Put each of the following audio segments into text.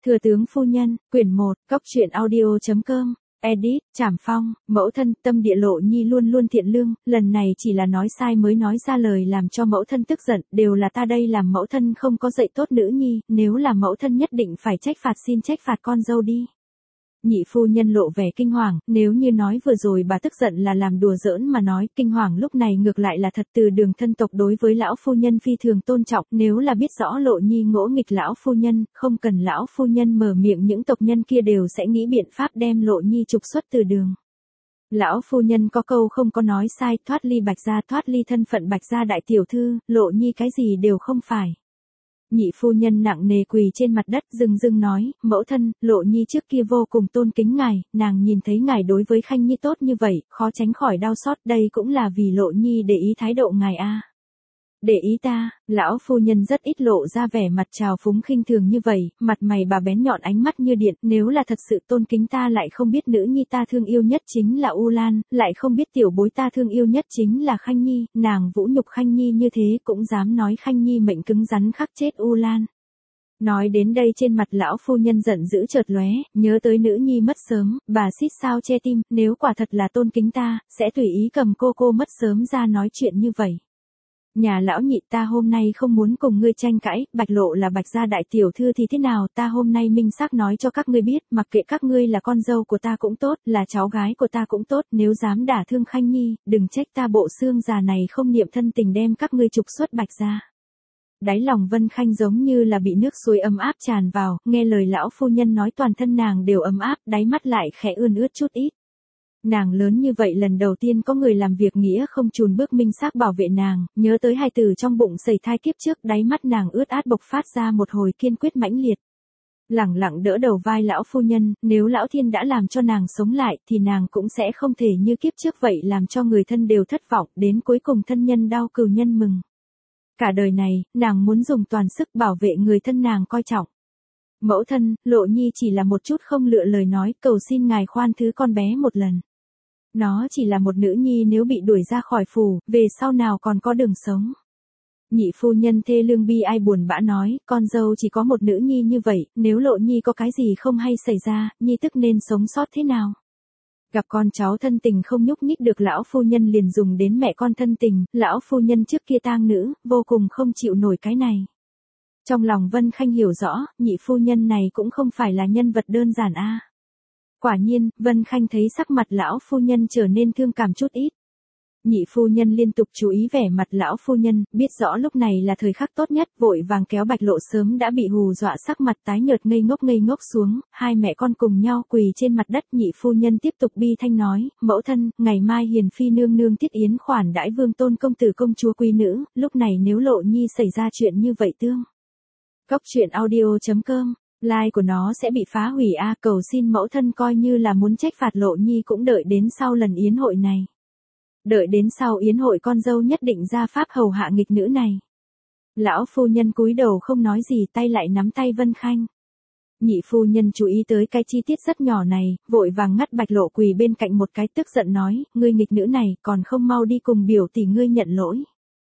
Thừa tướng phu nhân, quyển 1, Cóc truyện audio.com, edit, Trảm Phong, mẫu thân, tâm địa Lộ Nhi luôn luôn thiện lương, lần này chỉ là nói sai mới nói ra lời làm cho mẫu thân tức giận, đều là ta đây làm mẫu thân không có dạy tốt nữ nhi, nếu là mẫu thân nhất định phải trách phạt, xin trách phạt con dâu đi. Nhị phu nhân lộ vẻ kinh hoàng, nếu như nói vừa rồi bà tức giận là làm đùa giỡn mà nói, kinh hoàng lúc này ngược lại là thật. Từ Đường thân tộc đối với lão phu nhân phi thường tôn trọng, nếu là biết rõ Lộ Nhi ngỗ nghịch lão phu nhân, không cần lão phu nhân mở miệng những tộc nhân kia đều sẽ nghĩ biện pháp đem Lộ Nhi trục xuất từ Đường. Lão phu nhân có câu không có nói sai, thoát ly Bạch gia, thoát ly thân phận Bạch gia đại tiểu thư, Lộ Nhi cái gì đều không phải. Nhị phu nhân nặng nề quỳ trên mặt đất dưng dưng nói, mẫu thân, Lộ Nhi trước kia vô cùng tôn kính ngài, nàng nhìn thấy ngài đối với Khanh Nhi tốt như vậy, khó tránh khỏi đau xót, đây cũng là vì Lộ Nhi để ý thái độ ngài a. Để ý ta, lão phu nhân rất ít lộ ra vẻ mặt trào phúng khinh thường như vậy, mặt mày bà bén nhọn ánh mắt như điện, nếu là thật sự tôn kính ta lại không biết nữ nhi ta thương yêu nhất chính là U Lan, lại không biết tiểu bối ta thương yêu nhất chính là Khanh Nhi, nàng vũ nhục Khanh Nhi như thế cũng dám nói Khanh Nhi mệnh cứng rắn khắc chết U Lan. Nói đến đây trên mặt lão phu nhân giận dữ chợt lóe, nhớ tới nữ nhi mất sớm, bà xít sao che tim, nếu quả thật là tôn kính ta, sẽ tùy ý cầm cô mất sớm ra nói chuyện như vậy. Nhà lão nhị, ta hôm nay không muốn cùng ngươi tranh cãi, Bạch Lộ là Bạch gia đại tiểu thư thì thế nào, ta hôm nay minh xác nói cho các ngươi biết, mặc kệ các ngươi là con dâu của ta cũng tốt, là cháu gái của ta cũng tốt, nếu dám đả thương Khanh Nhi, đừng trách ta bộ xương già này không niệm thân tình đem các ngươi trục xuất Bạch gia. Đáy lòng Vân Khanh giống như là bị nước suối ấm áp tràn vào, nghe lời lão phu nhân nói toàn thân nàng đều ấm áp, đáy mắt lại khẽ ươn ướt chút ít. Nàng lớn như vậy lần đầu tiên có người làm việc nghĩa không chùn bước minh xác bảo vệ nàng, nhớ tới hai từ trong bụng sẩy thai kiếp trước, đáy mắt nàng ướt át bộc phát ra một hồi kiên quyết mãnh liệt. Lẳng lặng đỡ đầu vai lão phu nhân, nếu lão thiên đã làm cho nàng sống lại thì nàng cũng sẽ không thể như kiếp trước vậy làm cho người thân đều thất vọng, đến cuối cùng thân nhân đau cừu nhân mừng. Cả đời này, nàng muốn dùng toàn sức bảo vệ người thân nàng coi trọng. Mẫu thân, Lộ Nhi chỉ là một chút không lựa lời nói, cầu xin ngài khoan thứ con bé một lần. Nó chỉ là một nữ nhi, nếu bị đuổi ra khỏi phủ, về sau nào còn có đường sống. Nhị phu nhân thê lương bi ai buồn bã nói, con dâu chỉ có một nữ nhi như vậy, nếu Lộ Nhi có cái gì không hay xảy ra, nhi tức nên sống sót thế nào? Gặp con cháu thân tình không nhúc nhích được, lão phu nhân liền dùng đến mẹ con thân tình, lão phu nhân trước kia tang nữ, vô cùng không chịu nổi cái này. Trong lòng Vân Khanh hiểu rõ, nhị phu nhân này cũng không phải là nhân vật đơn giản a. Quả nhiên, Vân Khanh thấy sắc mặt lão phu nhân trở nên thương cảm chút ít. Nhị phu nhân liên tục chú ý vẻ mặt lão phu nhân, biết rõ lúc này là thời khắc tốt nhất, vội vàng kéo Bạch Lộ sớm đã bị hù dọa sắc mặt tái nhợt ngây ngốc xuống, hai mẹ con cùng nhau quỳ trên mặt đất. Nhị phu nhân tiếp tục bi thanh nói, mẫu thân, ngày mai hiền phi nương nương tiết yến khoản đãi vương tôn công tử công chúa quý nữ, lúc này nếu Lộ Nhi xảy ra chuyện như vậy tương. Cóc truyện audio.com, like của nó sẽ bị phá hủy a, cầu xin mẫu thân coi như là muốn trách phạt Lộ Nhi cũng đợi đến sau lần yến hội này. Đợi đến sau yến hội con dâu nhất định ra pháp hầu hạ nghịch nữ này. Lão phu nhân cúi đầu không nói gì, tay lại nắm tay Vân Khanh. Nhị phu nhân chú ý tới cái chi tiết rất nhỏ này, vội vàng ngắt Bạch Lộ quỳ bên cạnh một cái, tức giận nói, ngươi nghịch nữ này còn không mau đi cùng biểu tỷ ngươi nhận lỗi.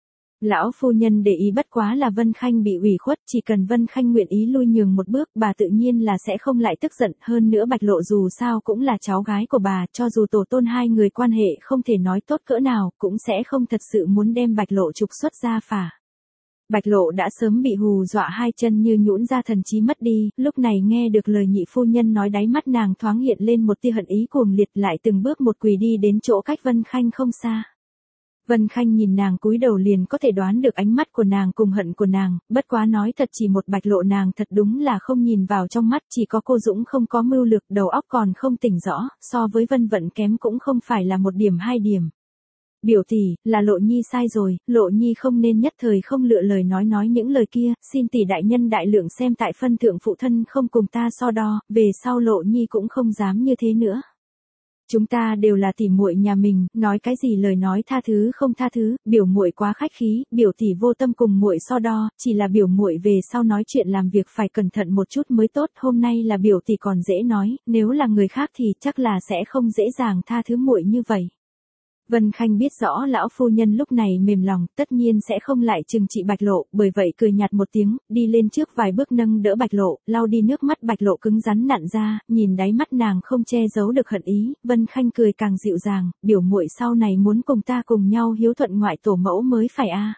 Lão phu nhân để ý bất quá là Vân Khanh bị ủy khuất, chỉ cần Vân Khanh nguyện ý lui nhường một bước, bà tự nhiên là sẽ không lại tức giận, hơn nữa Bạch Lộ dù sao cũng là cháu gái của bà, cho dù tổ tôn hai người quan hệ không thể nói tốt cỡ nào, cũng sẽ không thật sự muốn đem Bạch Lộ trục xuất ra phả. Bạch Lộ đã sớm bị hù dọa hai chân như nhũn ra, thần trí mất đi, lúc này nghe được lời nhị phu nhân nói, đáy mắt nàng thoáng hiện lên một tia hận ý cuồng liệt, lại từng bước một quỳ đi đến chỗ cách Vân Khanh không xa. Vân Khanh nhìn nàng cúi đầu liền có thể đoán được ánh mắt của nàng cùng hận của nàng, bất quá nói thật chỉ một Bạch Lộ nàng thật đúng là không nhìn vào trong mắt, chỉ có cô Dũng không có mưu lược, đầu óc còn không tỉnh rõ, so với Vân Vận kém cũng không phải là một điểm hai điểm. Biểu tỷ, là Lộ Nhi sai rồi, Lộ Nhi không nên nhất thời không lựa lời nói những lời kia, xin tỷ đại nhân đại lượng xem tại phân thượng phụ thân không cùng ta so đo, về sau Lộ Nhi cũng không dám như thế nữa. Chúng ta đều là tỉ muội nhà mình, nói cái gì lời nói tha thứ không tha thứ, biểu muội quá khách khí, biểu tỷ vô tâm cùng muội so đo, chỉ là biểu muội về sau nói chuyện làm việc phải cẩn thận một chút mới tốt, hôm nay là biểu tỷ còn dễ nói, nếu là người khác thì chắc là sẽ không dễ dàng tha thứ muội như vậy. Vân Khanh biết rõ lão phu nhân lúc này mềm lòng, tất nhiên sẽ không lại trừng trị Bạch Lộ, bởi vậy cười nhạt một tiếng, đi lên trước vài bước nâng đỡ Bạch Lộ, lau đi nước mắt Bạch Lộ cứng rắn nặn ra, nhìn đáy mắt nàng không che giấu được hận ý, Vân Khanh cười càng dịu dàng, biểu muội sau này muốn cùng ta cùng nhau hiếu thuận ngoại tổ mẫu mới phải a.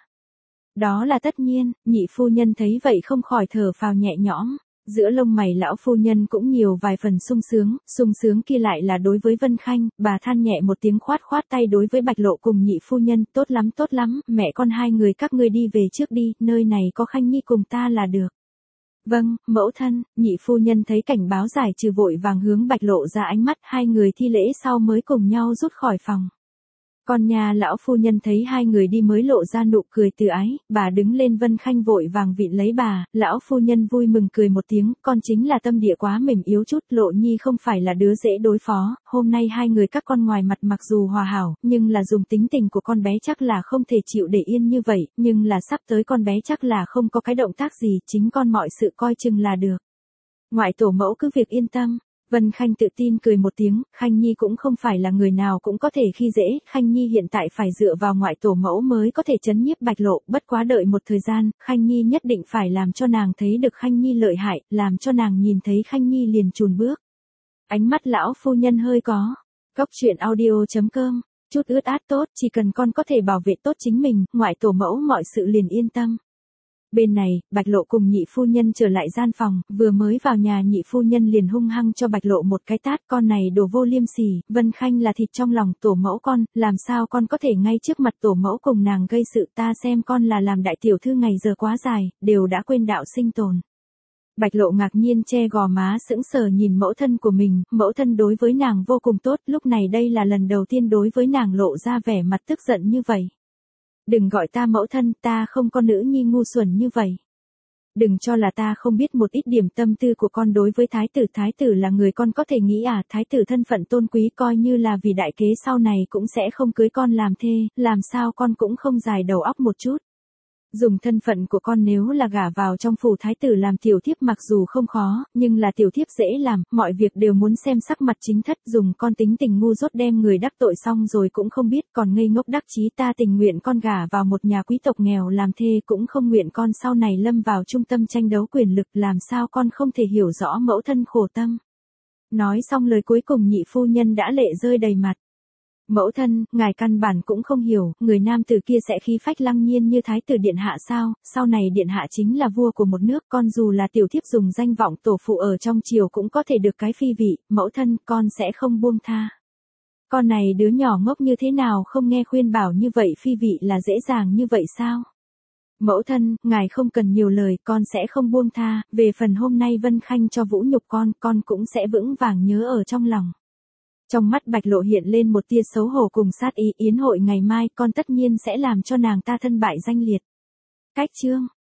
Đó là tất nhiên, nhị phu nhân thấy vậy không khỏi thở phào nhẹ nhõm. Giữa lông mày lão phu nhân cũng nhiều vài phần sung sướng kia lại là đối với Vân Khanh, bà than nhẹ một tiếng khoát khoát tay đối với Bạch Lộ cùng nhị phu nhân, tốt lắm, mẹ con hai người các ngươi đi về trước đi, nơi này có Khanh Nhi cùng ta là được. Vâng, mẫu thân, nhị phu nhân thấy cảnh báo giải trừ vội vàng hướng Bạch Lộ ra ánh mắt, hai người thi lễ sau mới cùng nhau rút khỏi phòng. Còn nhà lão phu nhân thấy hai người đi mới lộ ra nụ cười từ ái, bà đứng lên Vân Khanh vội vàng vịn lấy bà, lão phu nhân vui mừng cười một tiếng, con chính là tâm địa quá mềm yếu chút, Lộ Nhi không phải là đứa dễ đối phó, hôm nay hai người các con ngoài mặt mặc dù hòa hảo, nhưng là dùng tính tình của con bé chắc là không thể chịu để yên như vậy, nhưng là sắp tới con bé chắc là không có cái động tác gì, chính con mọi sự coi chừng là được. Ngoại tổ mẫu cứ việc yên tâm. Vân Khanh tự tin cười một tiếng, Khanh Nhi cũng không phải là người nào cũng có thể khi dễ, Khanh Nhi hiện tại phải dựa vào ngoại tổ mẫu mới có thể trấn nhiếp Bạch Lộ, bất quá đợi một thời gian, Khanh Nhi nhất định phải làm cho nàng thấy được Khanh Nhi lợi hại, làm cho nàng nhìn thấy Khanh Nhi liền chùn bước. Ánh mắt lão phu nhân hơi có. Cốc truyện audio.com, chút ướt át tốt, chỉ cần con có thể bảo vệ tốt chính mình, ngoại tổ mẫu mọi sự liền yên tâm. Bên này, Bạch Lộ cùng nhị phu nhân trở lại gian phòng, vừa mới vào nhà nhị phu nhân liền hung hăng cho Bạch Lộ một cái tát, con này đồ vô liêm sỉ, Vân Khanh là thịt trong lòng tổ mẫu con, làm sao con có thể ngay trước mặt tổ mẫu cùng nàng gây sự, ta xem con là làm đại tiểu thư ngày giờ quá dài, đều đã quên đạo sinh tồn. Bạch Lộ ngạc nhiên che gò má sững sờ nhìn mẫu thân của mình, mẫu thân đối với nàng vô cùng tốt, lúc này đây là lần đầu tiên đối với nàng lộ ra vẻ mặt tức giận như vậy. Đừng gọi ta mẫu thân, ta không có nữ nhi ngu xuẩn như vậy. Đừng cho là ta không biết một ít điểm tâm tư của con đối với thái tử là người con có thể nghĩ à, thái tử thân phận tôn quý coi như là vì đại kế sau này cũng sẽ không cưới con làm thê, làm sao con cũng không dài đầu óc một chút. Dùng thân phận của con nếu là gả vào trong phủ thái tử làm tiểu thiếp mặc dù không khó, nhưng là tiểu thiếp dễ làm, mọi việc đều muốn xem sắc mặt chính thất, dùng con tính tình ngu dốt đem người đắc tội xong rồi cũng không biết, còn ngây ngốc đắc chí ta tình nguyện con gả vào một nhà quý tộc nghèo làm thê cũng không nguyện con sau này lâm vào trung tâm tranh đấu quyền lực, làm sao con không thể hiểu rõ mẫu thân khổ tâm. Nói xong lời cuối cùng nhị phu nhân đã lệ rơi đầy mặt. Mẫu thân, ngài căn bản cũng không hiểu, người nam tử kia sẽ khí phách lăng nhiên như thái tử điện hạ sao, sau này điện hạ chính là vua của một nước, con dù là tiểu thiếp dùng danh vọng tổ phụ ở trong triều cũng có thể được cái phi vị, mẫu thân, con sẽ không buông tha. Con này đứa nhỏ ngốc như thế nào không nghe khuyên bảo như vậy phi vị là dễ dàng như vậy sao? Mẫu thân, ngài không cần nhiều lời, con sẽ không buông tha, về phần hôm nay Vân Khanh cho vũ nhục con cũng sẽ vững vàng nhớ ở trong lòng. Trong mắt Bạch Lộ hiện lên một tia xấu hổ cùng sát ý, yến hội ngày mai con tất nhiên sẽ làm cho nàng ta thân bại danh liệt. Cách chương